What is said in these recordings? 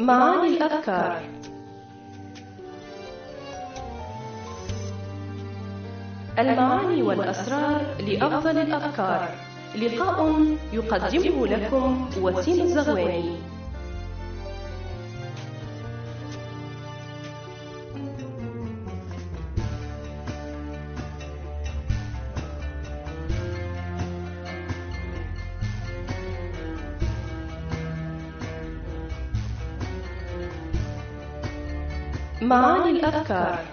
معاني الأفكار. المعاني والأسرار لأفضل الأفكار. لقاء يقدمه لكم وسيم الزغواني. معاني الأفكار.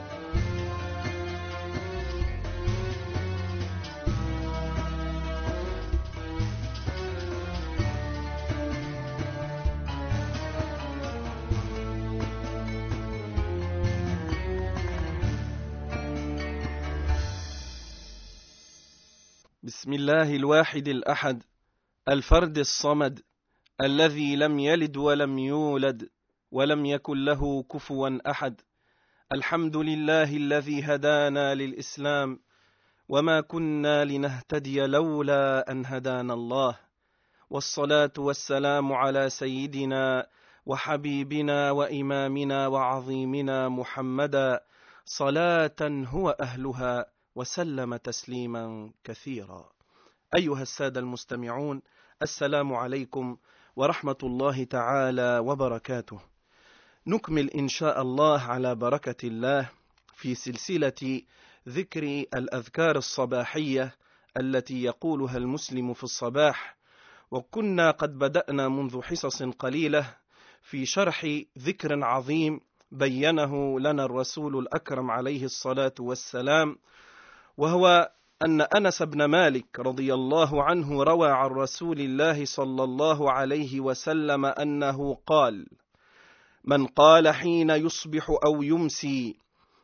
بسم الله الواحد الأحد الفرد الصمد الذي لم يلد ولم يولد ولم يكن له كفوا أحد. الحمد لله الذي هدانا للإسلام وما كنا لنهتدي لولا أن هدانا الله، والصلاة والسلام على سيدنا وحبيبنا وإمامنا وعظيمنا محمدا، صلاة هو أهلها وسلم تسليما كثيرا. أيها السادة المستمعون، السلام عليكم ورحمة الله تعالى وبركاته. نكمل إن شاء الله على بركة الله في سلسلة ذكر الأذكار الصباحية التي يقولها المسلم في الصباح، وكنا قد بدأنا منذ حصص قليلة في شرح ذكر عظيم بينه لنا الرسول الأكرم عليه الصلاة والسلام، وهو أن أنس بن مالك رضي الله عنه روى عن رسول الله صلى الله عليه وسلم أنه قال: من قال حين يصبح أو يمسي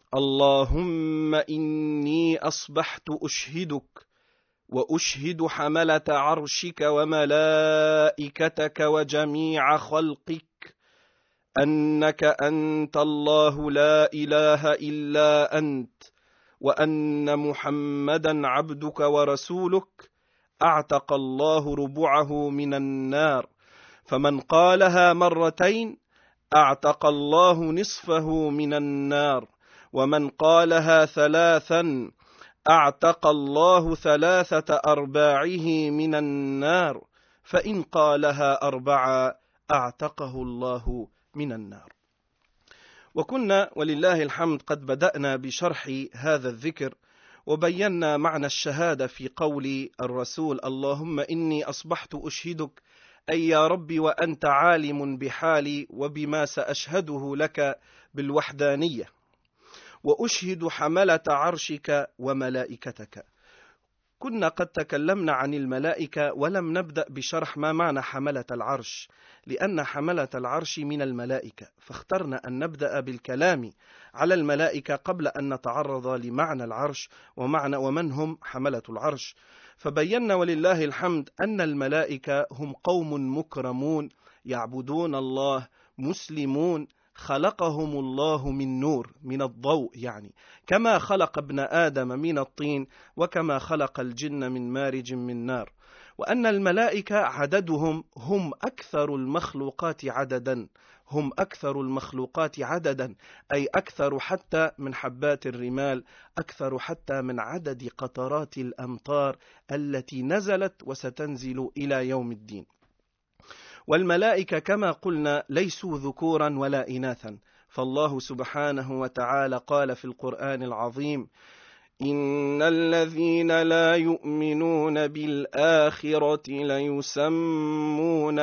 اللهم إني أصبحت أشهدك وأشهد حملة عرشك وملائكتك وجميع خلقك أنك أنت الله لا إله إلا أنت وأن محمدا عبدك ورسولك، أعتق الله ربعه من النار. فمن قالها مرتين أعتق الله نصفه من النار، ومن قالها ثلاثا أعتق الله ثلاثة أرباعه من النار، فإن قالها أربعة أعتقه الله من النار. وكنا ولله الحمد قد بدأنا بشرح هذا الذكر، وبينا معنى الشهادة في قول الرسول: اللهم إني أصبحت أشهدك، أي يا ربي وأنت عالم بحالي وبما سأشهده لك بالوحدانية، وأشهد حملة عرشك وملائكتك. كنا قد تكلمنا عن الملائكة ولم نبدأ بشرح ما معنى حملة العرش، لأن حملة العرش من الملائكة، فاخترنا أن نبدأ بالكلام على الملائكة قبل أن نتعرض لمعنى العرش ومن هم حملة العرش. فبينا ولله الحمد أن الملائكة هم قوم مكرمون يعبدون الله مسلمون، خلقهم الله من نور، من الضوء، يعني كما خلق ابن آدم من الطين وكما خلق الجن من مارج من نار. وأن الملائكة عددهم هم أكثر المخلوقات عددا، هم أكثر المخلوقات عددا، أي أكثر حتى من حبات الرمال، أكثر حتى من عدد قطرات الأمطار التي نزلت وستنزل إلى يوم الدين. والملائكة كما قلنا ليسوا ذكورا ولا إناثا، فالله سبحانه وتعالى قال في القرآن العظيم: إن الذين لا يؤمنون بالآخرة ليسمون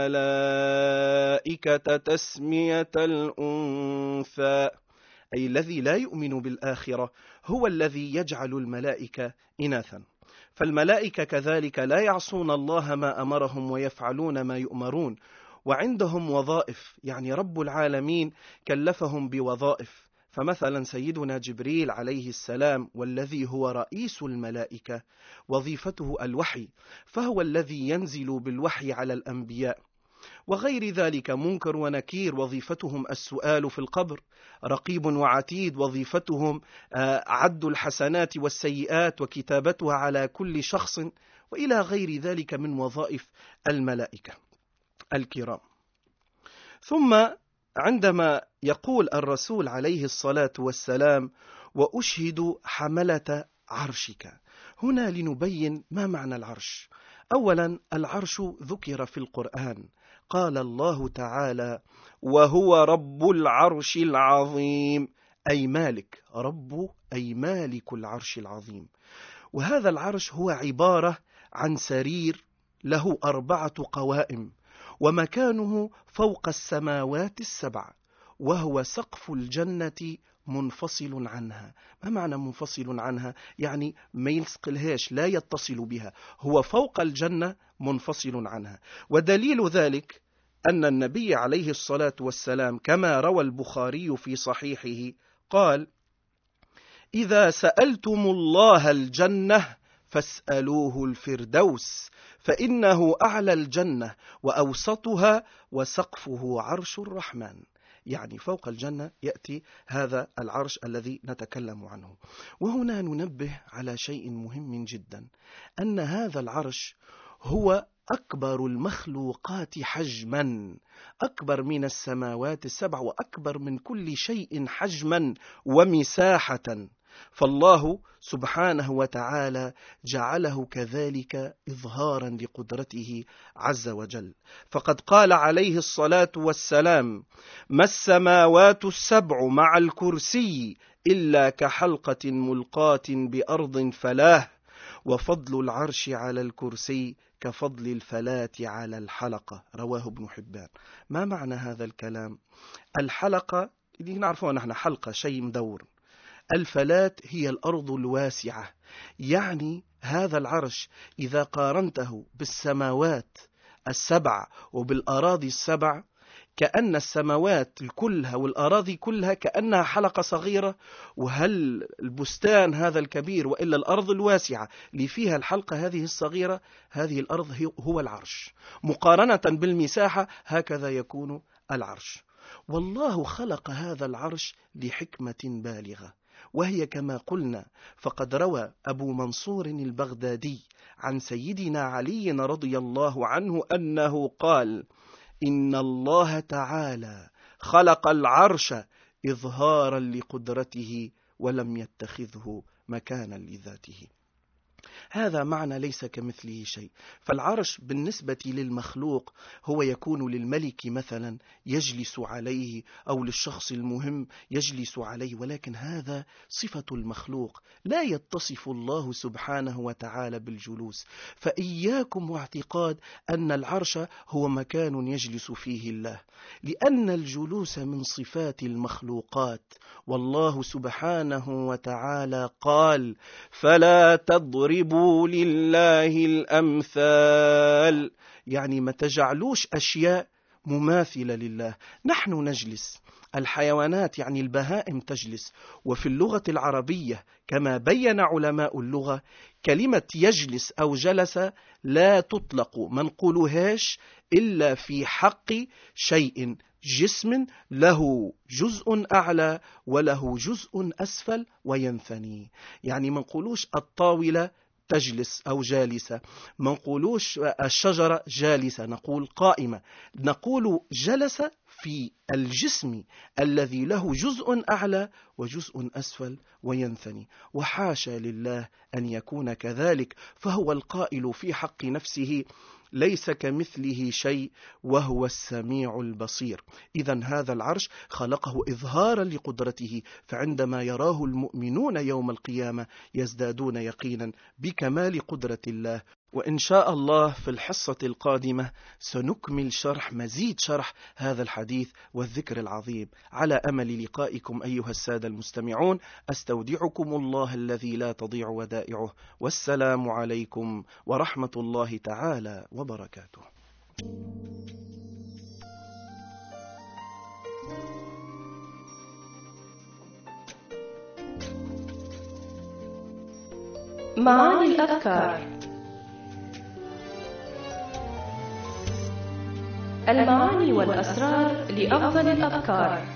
الملائكة تسمية الأنثى، أي الذي لا يؤمن بالآخرة هو الذي يجعل الملائكة إناثا. فالملائكة كذلك لا يعصون الله ما أمرهم ويفعلون ما يؤمرون، وعندهم وظائف، يعني رب العالمين كلفهم بوظائف. فمثلا سيدنا جبريل عليه السلام والذي هو رئيس الملائكة وظيفته الوحي، فهو الذي ينزل بالوحي على الأنبياء. وغير ذلك منكر ونكير وظيفتهم السؤال في القبر، رقيب وعتيد وظيفتهم عد الحسنات والسيئات وكتابتها على كل شخص، وإلى غير ذلك من وظائف الملائكة الكرام. ثم عندما يقول الرسول عليه الصلاة والسلام: وأشهد حملة عرشك، هنا لنبين ما معنى العرش. أولا، العرش ذكر في القرآن، قال الله تعالى: وهو رب العرش العظيم، أي مالك، رب أي مالك العرش العظيم. وهذا العرش هو عبارة عن سرير له 4 قوائم، ومكانه فوق السماوات ال7، وهو سقف الجنة منفصل عنها. ما معنى منفصل عنها؟ يعني ما يلصقلهاش، لا يتصل بها، هو فوق الجنة منفصل عنها. ودليل ذلك أن النبي عليه الصلاة والسلام كما روى البخاري في صحيحه قال: إذا سألتم الله الجنة فاسألوه الفردوس، فإنه أعلى الجنة وأوسطها وسقفه عرش الرحمن. يعني فوق الجنة يأتي هذا العرش الذي نتكلم عنه. وهنا ننبه على شيء مهم جدا، أن هذا العرش هو أكبر المخلوقات حجما، أكبر من السماوات ال7، وأكبر من كل شيء حجما ومساحة. فالله سبحانه وتعالى جعله كذلك إظهارا لقدرته عز وجل. فقد قال عليه الصلاة والسلام: ما السماوات ال7 مع الكرسي إلا كحلقة ملقاة بأرض فلاه، وفضل العرش على الكرسي كفضل الفلاة على الحلقة، رواه ابن حبان. ما معنى هذا الكلام؟ الحلقة اللي نعرفها نحن حلقة، شيء مدور. الفلاة هي الأرض الواسعة. يعني هذا العرش إذا قارنته بالسماوات ال7 وبالأراضي ال7، كأن السماوات كلها والأراضي كلها كأنها حلقة صغيرة، وهل البستان هذا الكبير وإلا الأرض الواسعة اللي فيها الحلقة هذه الصغيرة، هذه الأرض هو العرش. مقارنة بالمساحة هكذا يكون العرش. والله خلق هذا العرش لحكمة بالغة، وهي كما قلنا، فقد روى أبو منصور البغدادي عن سيدنا علي رضي الله عنه أنه قال: إن الله تعالى خلق العرش إظهارا لقدرته ولم يتخذه مكانا لذاته. هذا معنى ليس كمثله شيء. فالعرش بالنسبة للمخلوق هو يكون للملك مثلا يجلس عليه، أو للشخص المهم يجلس عليه، ولكن هذا صفة المخلوق، لا يتصف الله سبحانه وتعالى بالجلوس. فإياكم واعتقاد أن العرش هو مكان يجلس فيه الله، لأن الجلوس من صفات المخلوقات. والله سبحانه وتعالى قال: فلا تضربوا لله الأمثال، يعني ما تجعلوش أشياء مماثلة لله. نحن نجلس، الحيوانات يعني البهائم تجلس. وفي اللغة العربية كما بين علماء اللغة، كلمة يجلس أو جلس لا تطلق، ما نقولهاش إلا في حق شيء جسم له جزء أعلى وله جزء أسفل وينثني. يعني ما نقولوش الطاولة تجلس أو جالسة، ما نقولوش الشجرة جالسة، نقول قائمة. نقول جلس في الجسم الذي له جزء أعلى وجزء أسفل وينثني، وحاشا لله أن يكون كذلك، فهو القائل في حق نفسه: ليس كمثله شيء وهو السميع البصير. إذن هذا العرش خلقه إظهارا لقدرته، فعندما يراه المؤمنون يوم القيامة يزدادون يقينا بكمال قدرة الله. وإن شاء الله في الحصة القادمة سنكمل مزيد شرح هذا الحديث والذكر العظيم. على أمل لقائكم أيها السادة المستمعون، أستودعكم الله الذي لا تضيع ودائعه، والسلام عليكم ورحمة الله تعالى وبركاته. معاني الأذكار. المعاني والأسرار لأفضل الأذكار.